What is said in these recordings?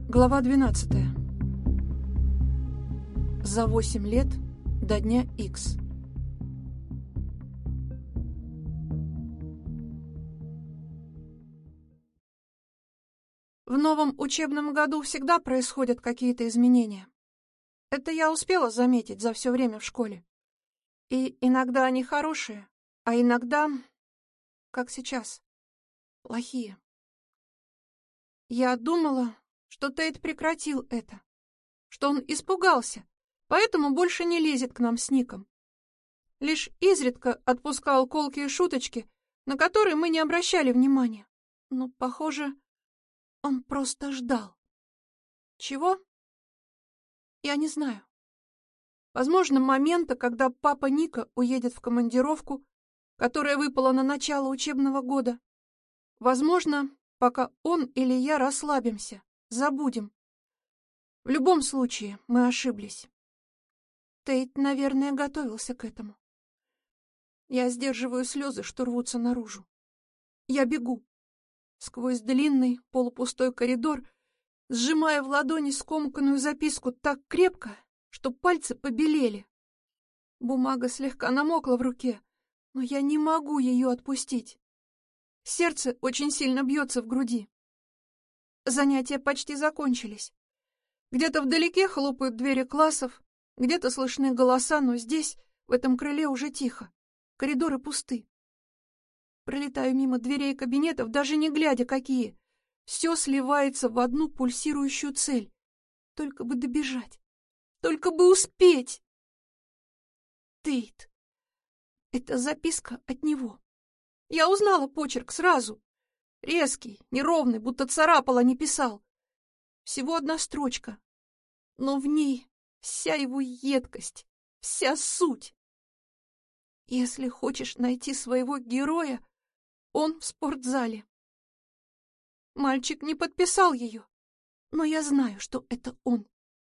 Глава 12. За 8 лет до дня Х. В новом учебном году всегда происходят какие-то изменения. Это я успела заметить за все время в школе. И иногда они хорошие, а иногда, как сейчас, плохие. Я думала, что Тейт прекратил это, что он испугался, поэтому больше не лезет к нам с Ником. Лишь изредка отпускал колкие шуточки, на которые мы не обращали внимания. Но, похоже, он просто ждал. Чего? Я не знаю. Возможно, момента, когда папа Ника уедет в командировку, которая выпала на начало учебного года. Возможно, пока он или я расслабимся, забудем. В любом случае, мы ошиблись. Тейт, наверное, готовился к этому. Я сдерживаю слезы, что рвутся наружу. Я бегу. Сквозь длинный, полупустой коридор, сжимая в ладони скомканную записку так крепко, что пальцы побелели. Бумага слегка намокла в руке, но я не могу ее отпустить. Сердце очень сильно бьется в груди. Занятия почти закончились. Где-то вдалеке хлопают двери классов, где-то слышны голоса, но здесь, в этом крыле, уже тихо. Коридоры пусты. Пролетаю мимо дверей кабинетов, даже не глядя, какие. Все сливается в одну пульсирующую цель. Только бы добежать. Только бы успеть. Тейт. Это записка от него. Я узнала почерк сразу. Резкий, неровный, будто царапал, а не писал. Всего одна строчка. Но в ней вся его едкость, вся суть. Если хочешь найти своего героя, он в спортзале. Мальчик не подписал ее, но я знаю, что это он.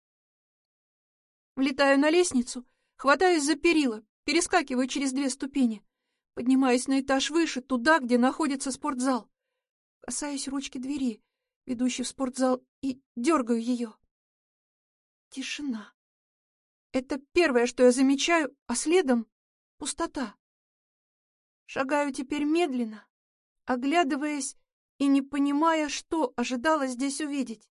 Влетаю на лестницу, хватаюсь за перила, перескакиваю через 2 ступени, поднимаюсь на этаж выше, туда, где находится спортзал. Касаюсь ручки двери, ведущей в спортзал, и дергаю ее. Тишина. Это первое, что я замечаю, а следом — пустота. Шагаю теперь медленно, оглядываясь и не понимая, что ожидала здесь увидеть.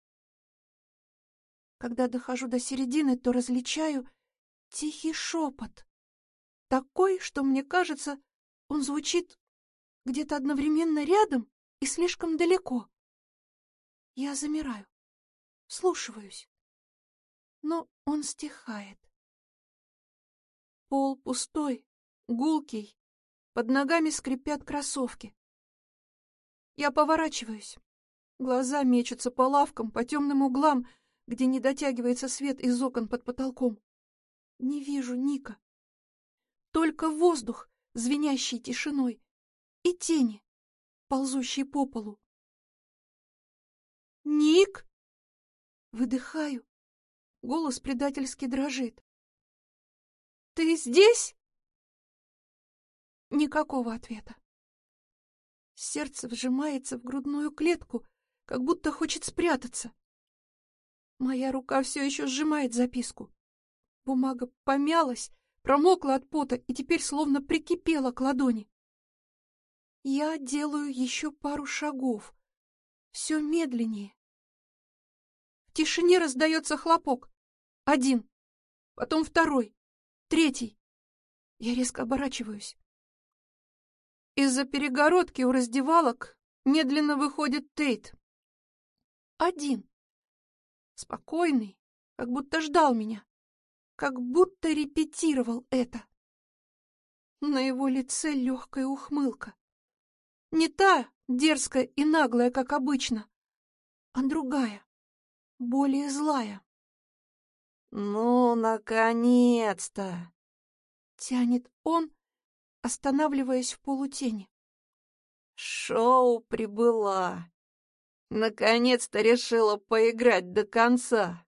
Когда дохожу до середины, то различаю тихий шепот. Такой, что мне кажется, он звучит где-то одновременно рядом и слишком далеко. Я замираю, вслушиваюсь, но он стихает. Пол пустой, гулкий, под ногами скрипят кроссовки. Я поворачиваюсь. Глаза мечутся по лавкам, по темным углам, где не дотягивается свет из окон под потолком. Не вижу Ника. Только воздух, звенящий тишиной, и тени, ползущие по полу. «Ник!» Выдыхаю. Голос предательски дрожит. «Ты здесь?» Никакого ответа. Сердце вжимается в грудную клетку, как будто хочет спрятаться. Моя рука все еще сжимает записку. Бумага помялась, промокла от пота и теперь словно прикипела к ладони. Я делаю еще пару шагов, все медленнее. В тишине раздается хлопок. 1, потом 2, 3. Я резко оборачиваюсь. Из-за перегородки у раздевалок медленно выходит Тейт. 1. Спокойный, как будто ждал меня, как будто репетировал это. На его лице легкая ухмылка. Не та дерзкая и наглая, как обычно, а другая, более злая. «Ну, наконец-то!» — тянет он, останавливаясь в полутени. «Шоу прибыла! Наконец-то решила поиграть до конца!»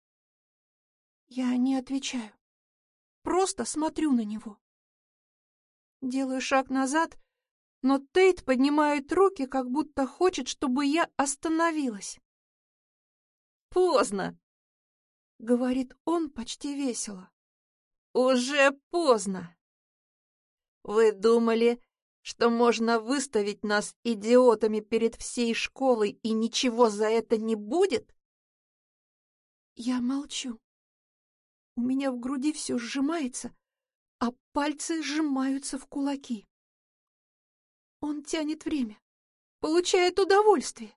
Я не отвечаю, просто смотрю на него. Делаю шаг назад, но Тейт поднимает руки, как будто хочет, чтобы я остановилась. поздно», — говорит он почти весело. «Уже поздно. Вы думали, что можно выставить нас идиотами перед всей школой, и ничего за это не будет?» Я молчу. У меня в груди все сжимается, а пальцы сжимаются в кулаки. Он тянет время, получает удовольствие.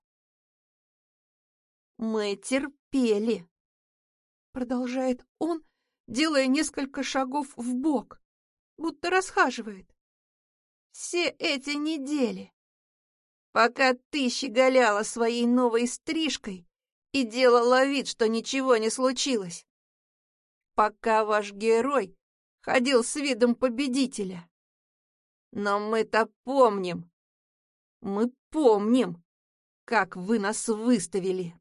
«Мы терпели», — продолжает он, делая несколько шагов вбок, будто расхаживает. «все эти недели, пока ты щеголяла своей новой стрижкой и делала вид, что ничего не случилось. Пока ваш герой ходил с видом победителя. Но мы-то помним. Мы помним, как вы нас выставили».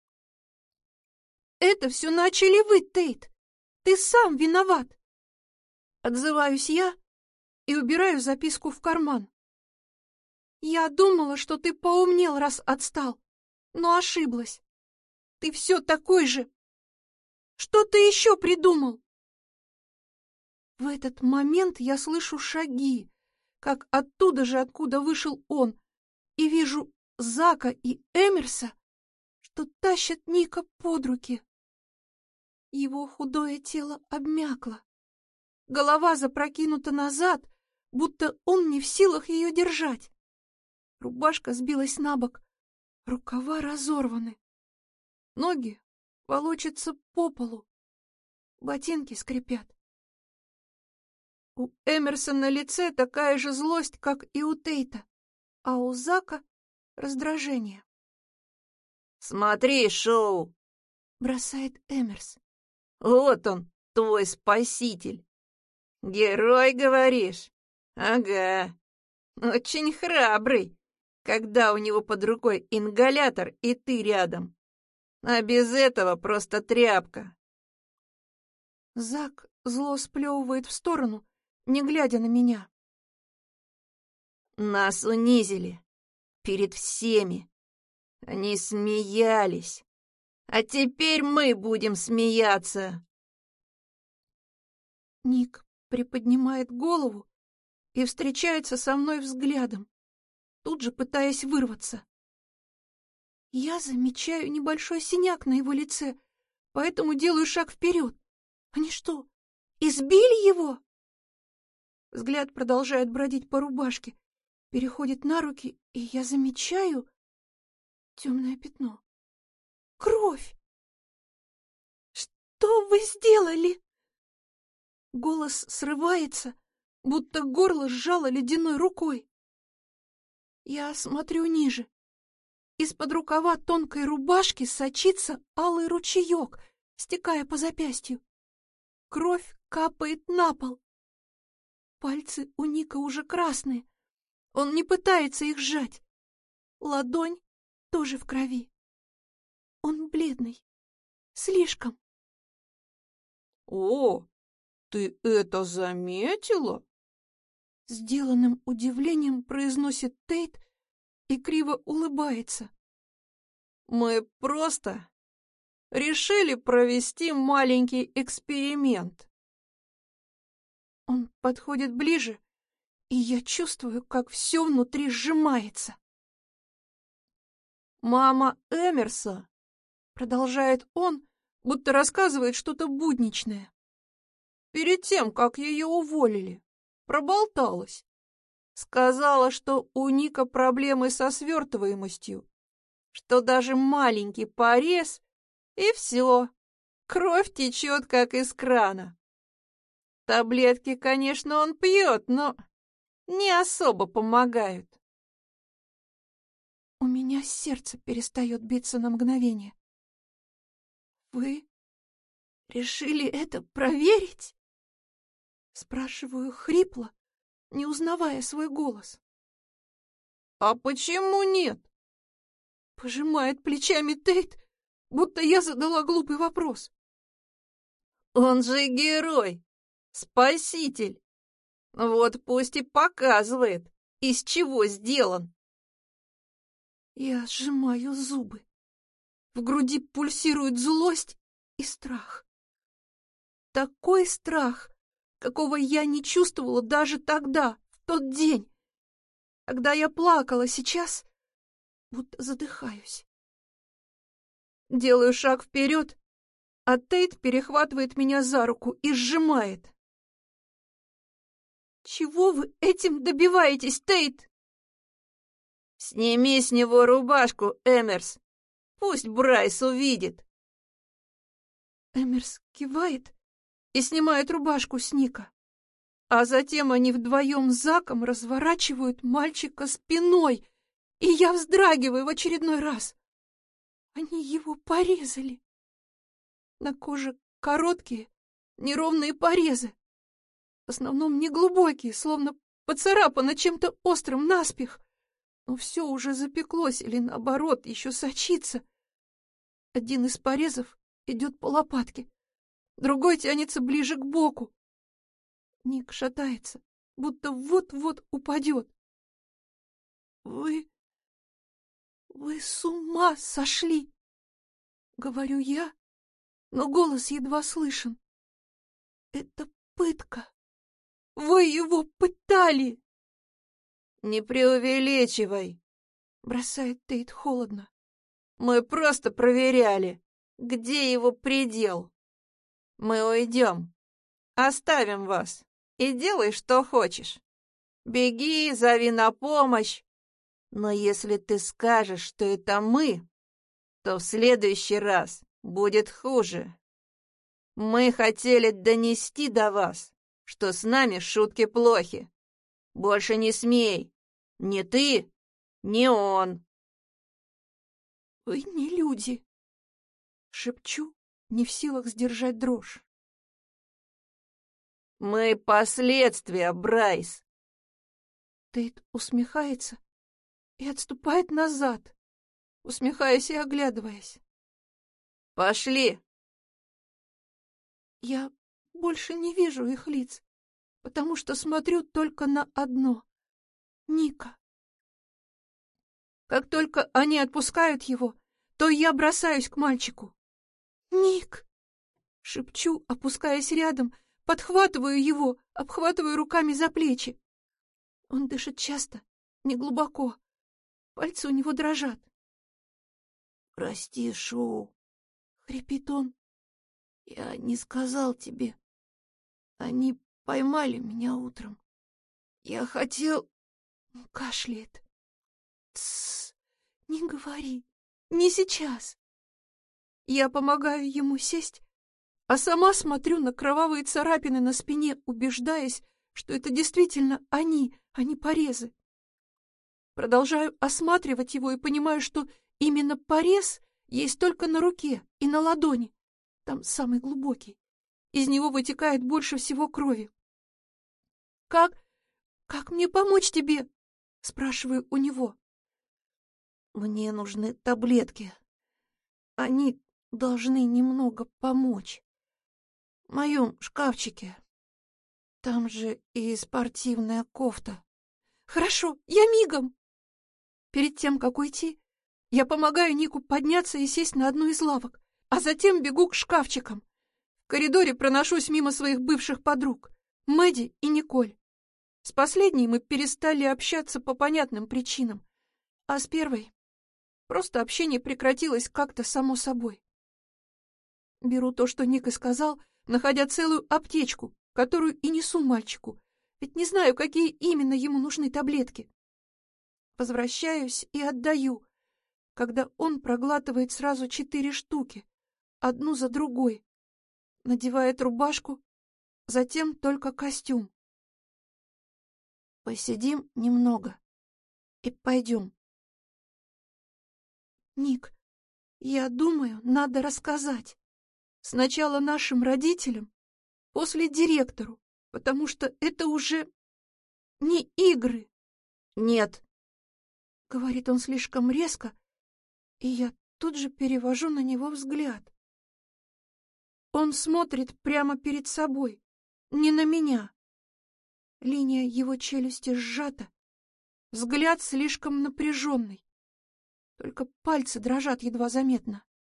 «Это все начали вы, Тейт! Ты сам виноват!» Отзываюсь я и убираю записку в карман. «Я думала, что ты поумнел, раз отстал, но ошиблась. Ты все такой же. Что ты еще придумал?» В этот момент я слышу шаги, как оттуда же, откуда вышел он, и вижу Зака и Эмерса, что тащат Ника под руки. Его худое тело обмякло. Голова запрокинута назад, будто он не в силах ее держать. Рубашка сбилась на бок, рукава разорваны. Ноги волочатся по полу, ботинки скрипят. У Эмерсона на лице такая же злость, как и у Тейта, а у Зака — раздражение. «Смотри, Шоу!» — бросает Эмерс. «Вот он, твой спаситель. Герой, говоришь? Ага. Очень храбрый, когда у него под рукой ингалятор и ты рядом. А без этого просто тряпка». Зак зло сплевывает в сторону, не глядя на меня. «Нас унизили. Перед всеми. Они смеялись. А теперь мы будем смеяться». Ник приподнимает голову и встречается со мной взглядом, тут же пытаясь вырваться. Я замечаю небольшой синяк на его лице, поэтому делаю шаг вперед. Они что, избили его? Взгляд продолжает бродить по рубашке, переходит на руки, и я замечаю темное пятно. Кровь! Что вы сделали? Голос срывается, будто горло сжало ледяной рукой. Я смотрю ниже. Из-под рукава тонкой рубашки сочится алый ручеек, стекая по запястью. Кровь капает на пол. Пальцы у Ника уже красные. Он не пытается их сжать. Ладонь тоже в крови. Он бледный. Слишком. «О, ты это заметила?» Сделанным удивлением произносит Тейт и криво улыбается. «Мы просто решили провести маленький эксперимент». Он подходит ближе, и я чувствую, как все внутри сжимается. «Мама Эмерса», — продолжает он, будто рассказывает что-то будничное, перед тем, как ее уволили, проболталась. Сказала, что у Ника проблемы со свертываемостью, что даже маленький порез, и все, кровь течет, как из крана. Таблетки, конечно, он пьет, но не особо помогают. У меня сердце перестает биться на мгновение. Вы решили это проверить? Спрашиваю хрипло, не узнавая свой голос. А почему нет? Пожимает плечами Тейт, будто я задала глупый вопрос. Он же герой, спаситель. Вот пусть и показывает, из чего сделан. Я сжимаю зубы. В груди пульсирует злость и страх. Такой страх, какого я не чувствовала даже тогда, в тот день. Когда я плакала, сейчас будто задыхаюсь. Делаю шаг вперед, а Тейт перехватывает меня за руку и сжимает. «Чего вы этим добиваетесь, Тейт?» «Сними с него рубашку, Эмерс. Пусть Брайс увидит». Эмерс кивает и снимает рубашку с Ника. А затем они вдвоем с Заком разворачивают мальчика спиной, и я вздрагиваю в очередной раз. Они его порезали. На коже короткие, неровные порезы. В основном неглубокие, словно поцарапано чем-то острым наспех. Но все уже запеклось или, наоборот, еще сочится. Один из порезов идет по лопатке, другой тянется ближе к боку. Ник шатается, будто вот-вот упадет. «Вы с ума сошли!» — говорю я, но голос едва слышен. «Это пытка! Вы его пытали!» «Не преувеличивай», — бросает Тейт холодно. «Мы просто проверяли, где его предел. Мы уйдем, оставим вас и делай, что хочешь. Беги, зови на помощь. Но если ты скажешь, что это мы, то в следующий раз будет хуже. Мы хотели донести до вас, что с нами шутки плохи. Больше не смей. Ни ты, ни он». «Вы не люди!» — шепчу, не в силах сдержать дрожь. «Мы последствия, Брайс!» Тейт усмехается и отступает назад, усмехаясь и оглядываясь. «Пошли!» Я больше не вижу их лиц, потому что смотрю только на одно — Ника. Как только они отпускают его, то я бросаюсь к мальчику. «Ник!» — шепчу, опускаясь рядом, подхватываю его, обхватываю руками за плечи. Он дышит часто, неглубоко. Пальцы у него дрожат. «Прости, Шоу», — хрипит он. «я не сказал тебе. Они поймали меня утром. Я хотел...» Он кашляет. «Тссс, не говори, не сейчас». Я помогаю ему сесть, а сама смотрю на кровавые царапины на спине, убеждаясь, что это действительно они, а не порезы. Продолжаю осматривать его и понимаю, что именно порез есть только на руке и на ладони. Там самый глубокий. Из него вытекает больше всего крови. «Как мне помочь тебе?» — спрашиваю у него. «Мне нужны таблетки. Они должны немного помочь. В моем шкафчике. Там же и спортивная кофта». «Хорошо, я мигом!» Перед тем, как уйти, я помогаю Нику подняться и сесть на одну из лавок, а затем бегу к шкафчикам. В коридоре проношусь мимо своих бывших подруг, Мэдди и Николь. С последней мы перестали общаться по понятным причинам, а с первой просто общение прекратилось как-то само собой. Беру то, что Ник и сказал, находя целую аптечку, которую и несу мальчику, ведь не знаю, какие именно ему нужны таблетки. Возвращаюсь и отдаю, когда он проглатывает сразу 4 штуки, одну за другой, надевает рубашку, затем только костюм. «Посидим немного и пойдем». «Ник, я думаю, надо рассказать. Сначала нашим родителям, после директору, потому что это уже не игры». «Нет», — говорит он слишком резко, и я тут же перевожу на него взгляд. Он смотрит прямо перед собой, не на меня. Линия его челюсти сжата, взгляд слишком напряженный. Только пальцы дрожат едва заметно.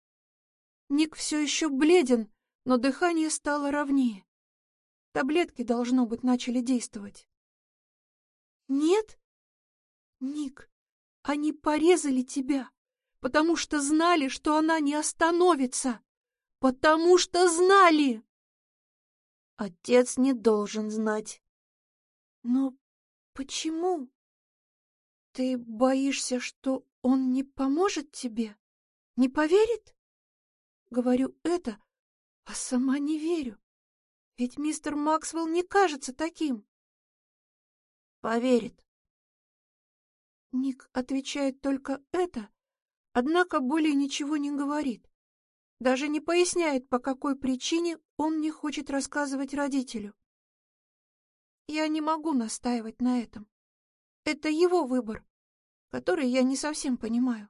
Ник все еще бледен, но дыхание стало ровнее. Таблетки, должно быть, начали действовать. Нет? Ник, они порезали тебя, потому что знали, что она не остановится. Потому что знали! Отец не должен знать. Но почему? Ты боишься, что он не поможет тебе? Не поверит? Говорю это, а сама не верю. Ведь мистер Максвелл не кажется таким. Поверит. Ник отвечает только это, однако более ничего не говорит. Даже не поясняет, по какой причине он не хочет рассказывать родителю. Я не могу настаивать на этом. Это его выбор, который я не совсем понимаю.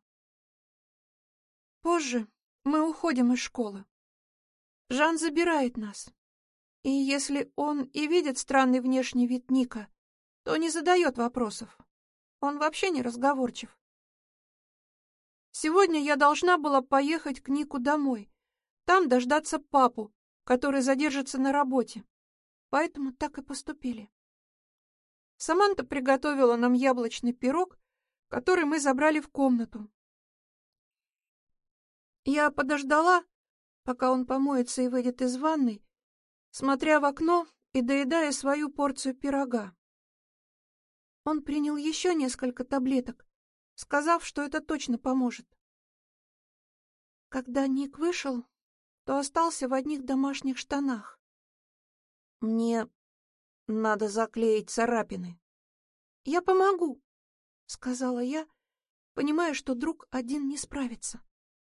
Позже мы уходим из школы. Жан забирает нас. И если он и видит странный внешний вид Ника, то не задает вопросов. Он вообще не разговорчив. Сегодня я должна была поехать к Нику домой, там дождаться папу, который задержится на работе. Поэтому так и поступили. Саманта приготовила нам яблочный пирог, который мы забрали в комнату. Я подождала, пока он помоется и выйдет из ванной, смотря в окно и доедая свою порцию пирога. Он принял еще несколько таблеток, сказав, что это точно поможет. Когда Ник вышел, то остался в одних домашних штанах. Мне надо заклеить царапины. «Я помогу», — сказала я, понимая, что друг один не справится.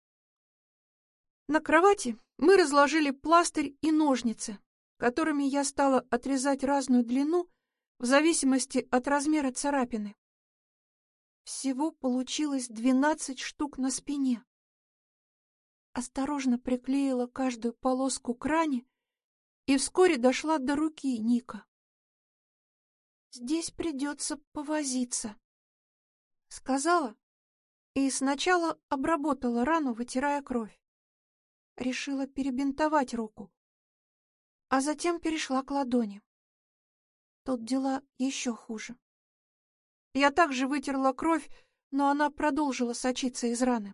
На кровати мы разложили пластырь и ножницы, которыми я стала отрезать разную длину в зависимости от размера царапины. Всего получилось 12 штук на спине. Осторожно приклеила каждую полоску к ране и вскоре дошла до руки Ника. «Здесь придется повозиться», — сказала и сначала обработала рану, вытирая кровь. Решила перебинтовать руку, а затем перешла к ладони. Тут дела еще хуже. Я также вытерла кровь, но она продолжила сочиться из раны.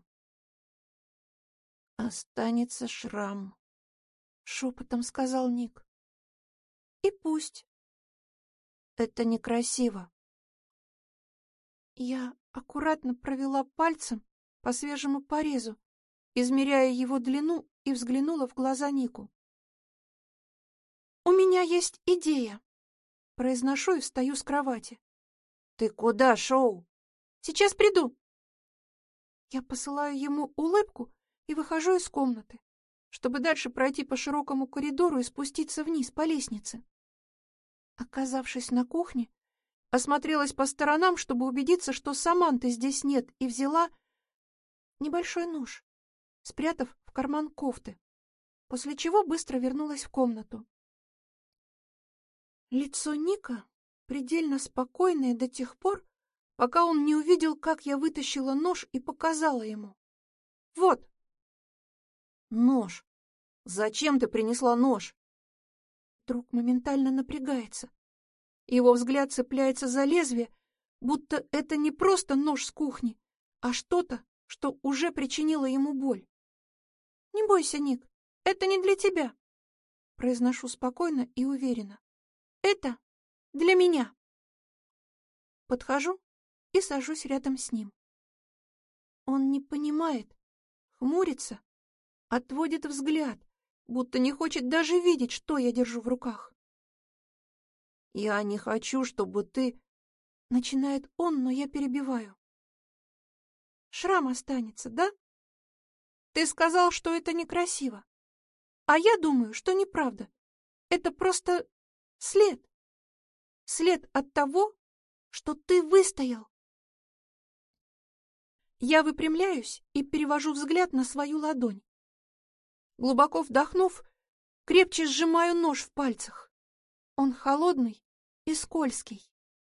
«Останется шрам», — шепотом сказал Ник. «И пусть. это некрасиво». Я аккуратно провела пальцем по свежему порезу, измеряя его длину, и взглянула в глаза Нику. «У меня есть идея», — произношу и встаю с кровати. «Ты куда, Шоу?» «Сейчас приду». Я посылаю ему улыбку и выхожу из комнаты, чтобы дальше пройти по широкому коридору и спуститься вниз по лестнице. Оказавшись на кухне, осмотрелась по сторонам, чтобы убедиться, что Саманты здесь нет, и взяла небольшой нож, спрятав в карман кофты, после чего быстро вернулась в комнату. Лицо Ника предельно спокойное до тех пор, пока он не увидел, как я вытащила нож и показала ему. «Вот!» «Нож? Зачем ты принесла нож?» Друг моментально напрягается. Его взгляд цепляется за лезвие, будто это не просто нож с кухни, а что-то, что уже причинило ему боль. «Не бойся, Ник, это не для тебя», — произношу спокойно и уверенно. «Это для меня». Подхожу и сажусь рядом с ним. Он не понимает, хмурится, отводит взгляд, будто не хочет даже видеть, что я держу в руках. «Я не хочу, чтобы ты...» — начинает он, но я перебиваю. «Шрам останется, да? Ты сказал, что это некрасиво. А я думаю, что неправда. Это просто след. След от того, что ты выстоял». Я выпрямляюсь и перевожу взгляд на свою ладонь. Глубоко вдохнув, крепче сжимаю нож в пальцах. Он холодный и скользкий.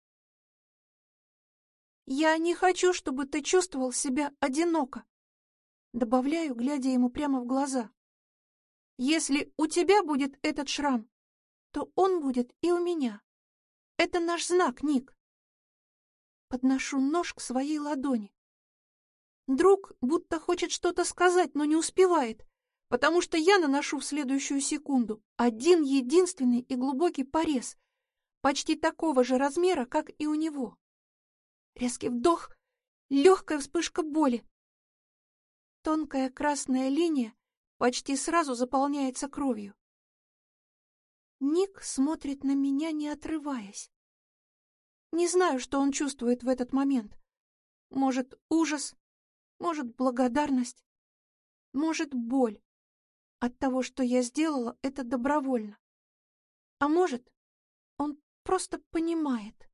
«Я не хочу, чтобы ты чувствовал себя одиноко», — добавляю, глядя ему прямо в глаза. Если у тебя будет этот шрам, то он будет и у меня. Это наш знак, Ник. Подношу нож к своей ладони. Друг будто хочет что-то сказать, но не успевает, потому что я наношу в следующую секунду один единственный и глубокий порез, почти такого же размера, как и у него. Резкий вдох, легкая вспышка боли. Тонкая красная линия почти сразу заполняется кровью. Ник смотрит на меня, не отрываясь. Не знаю, что он чувствует в этот момент. Может, ужас, может, благодарность, может, боль от того, что я сделала это добровольно. А может, он просто понимает.